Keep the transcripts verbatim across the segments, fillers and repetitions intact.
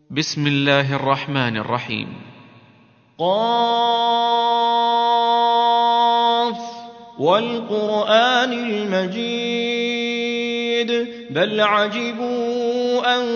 بسم الله الرحمن الرحيم. قاف والقرآن المجيد بل عجبوا أن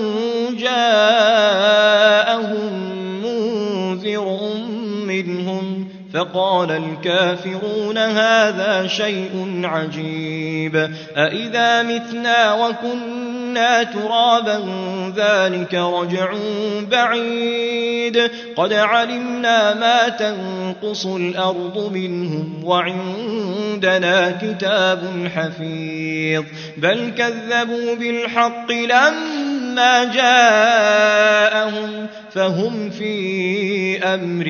جاءهم منذر منهم فقال الكافرون هذا شيء عجيب أإذا متنا وكنا ترابا ذلك رجع بعيد قد علمنا ما تنقص الأرض منهم وعندنا كتاب حفيظ بل كذبوا بالحق لما جاءهم فهم في أمر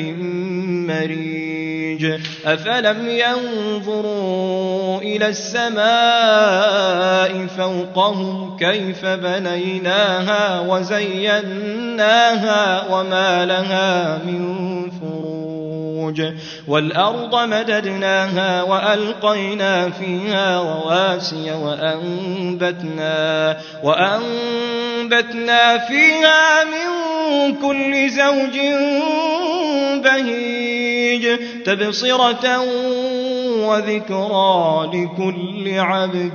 مريج أفلم ينظروا إلى السماء فوقهم كيف بنيناها وزيناها وما لها من فروج والأرض مددناها وألقينا فيها رواسي وأنبتنا, وأنبتنا فيها من كل زوج بهيج تبصرة وذكرى لكل عبد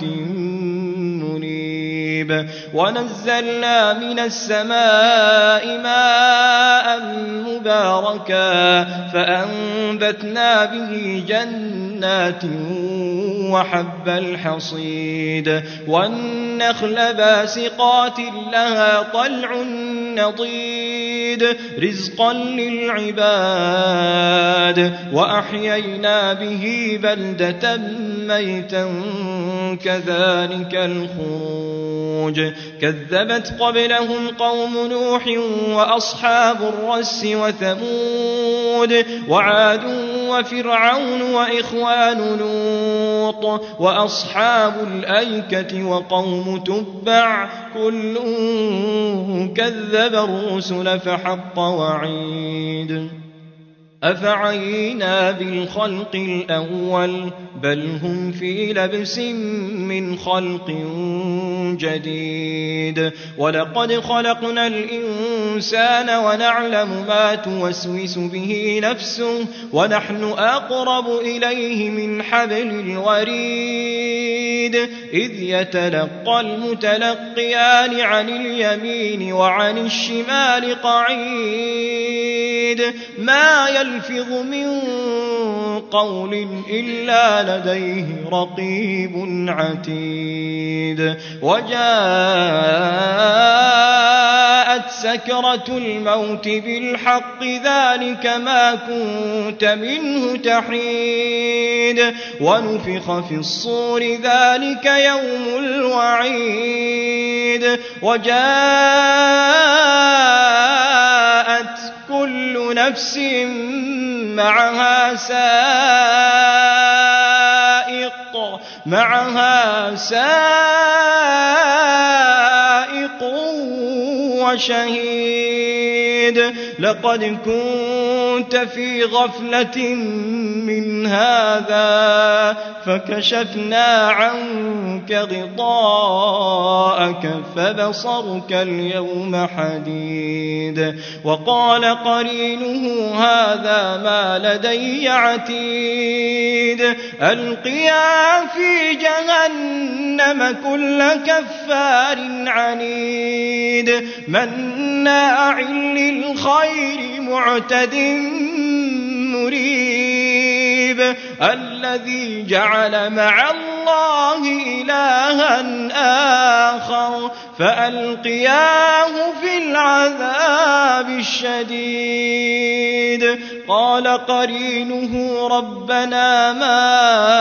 منيب ونزلنا من السماء ماء مباركا فأنبتنا به جنات وحب الحصيد والنخل باسقات لها طلع نضيد رزقا للعباد وأحيينا به بلدة ميتا كذلك الخروج كذبت قبلهم قوم نوح وأصحاب الرس وثمود وعاد وفرعون وإخوان لوط وأصحاب الأيكة وقوم تبع كل كذب الرسل فحق وعيد أفعينا بالخلق الأول بل هم في لبس من خلق جديد ولقد خلقنا الإنسان ونعلم ما توسوس به نفسه ونحن أقرب إليه من حبل الوريد إذ يتلقى المتلقيان عن اليمين وعن الشمال قعيد ما يلفظ من قول إلا لديه رقيب عتيد وجاءت سكرة الموت بالحق ذلك ما كنت منه تحيد ونفخ في الصور ذلك يوم الوعيد وجاءت كل نفس معها سائق معها سائق وشهيد لقد كنت في غفلة من هذا فكشفنا عنك غطاءك فبصرك اليوم حديد وقال قرينه هذا ما لدي عتيد ألقيا في جهنم كل كفار عنيد مناع للخير معتد مريب الذي جعل مع الله إلها آخر فألقياه في العذاب الشديد قال قرينه ربنا ما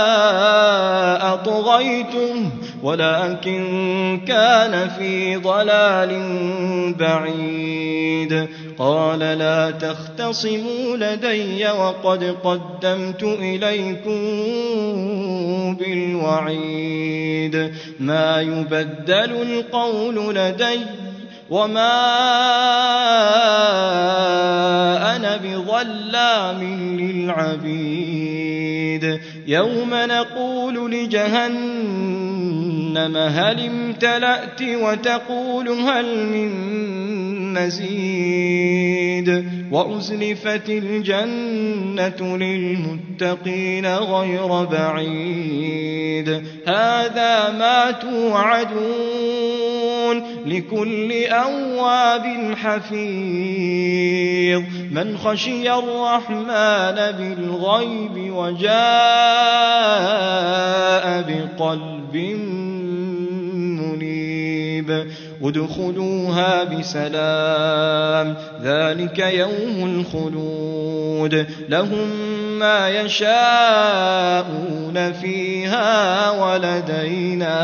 أطغيته ولكن كان في ضلال بعيد قال لا تختصموا لدي وقد قدمت إليكم بالوعيد ما يبدل القول لدي وما أنا بظلام للعبيد يوم نقول لجهنم هل امتلأت وتقول هل من مزيد وأزلفت الجنة للمتقين غير بعيد هذا ما توعدون لكل أواب حفيظ من خشي الرحمن بالغيب وجاء بقلب منيب ادخلوها بسلام ذلك يوم الخلود لهم ما يشاءون فيها ولدينا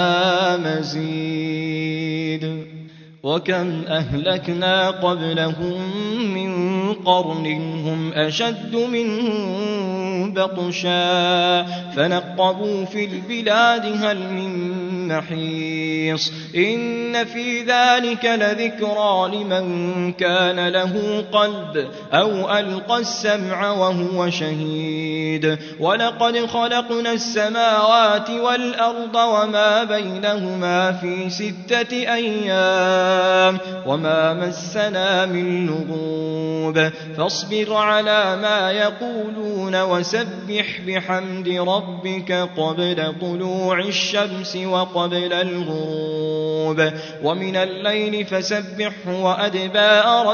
مزيد وكم أهلكنا قبلهم من قرن هم أشد منهم بطشا فنقبوا في البلاد هل من محيص إن في ذلك لذكرى لمن كان له قلب أو ألقى السمع وهو شهيد ولقد خلقنا السماوات والأرض وما بينهما في ستة أيام وما مسنا من لغوب فاصبر على ما يقولون وسبح بحمد ربك قبل طلوع الشمس وقبل الغروب ومن الليل فسبحه وأدبار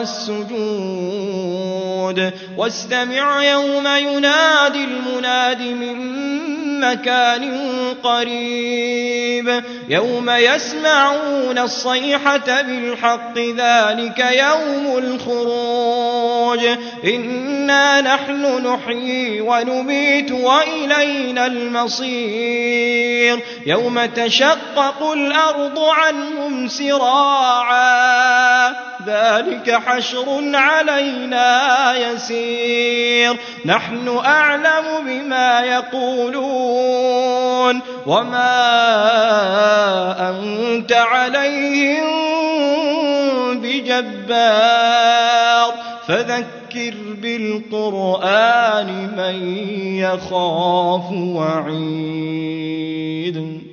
السجود واستمع يوم ينادي المناد من مكان قريب يوم يسمعون الصيحة بالحق ذلك يوم الخروج إنا نحن نحيي ونميت وإلينا المصير يوم تشقق الأرض عنهم سراعا ذلك حشر علينا يسير نحن أعلم بما يقولون وما أنت عليهم بجبار فذكر بالقرآن من يخاف وعيد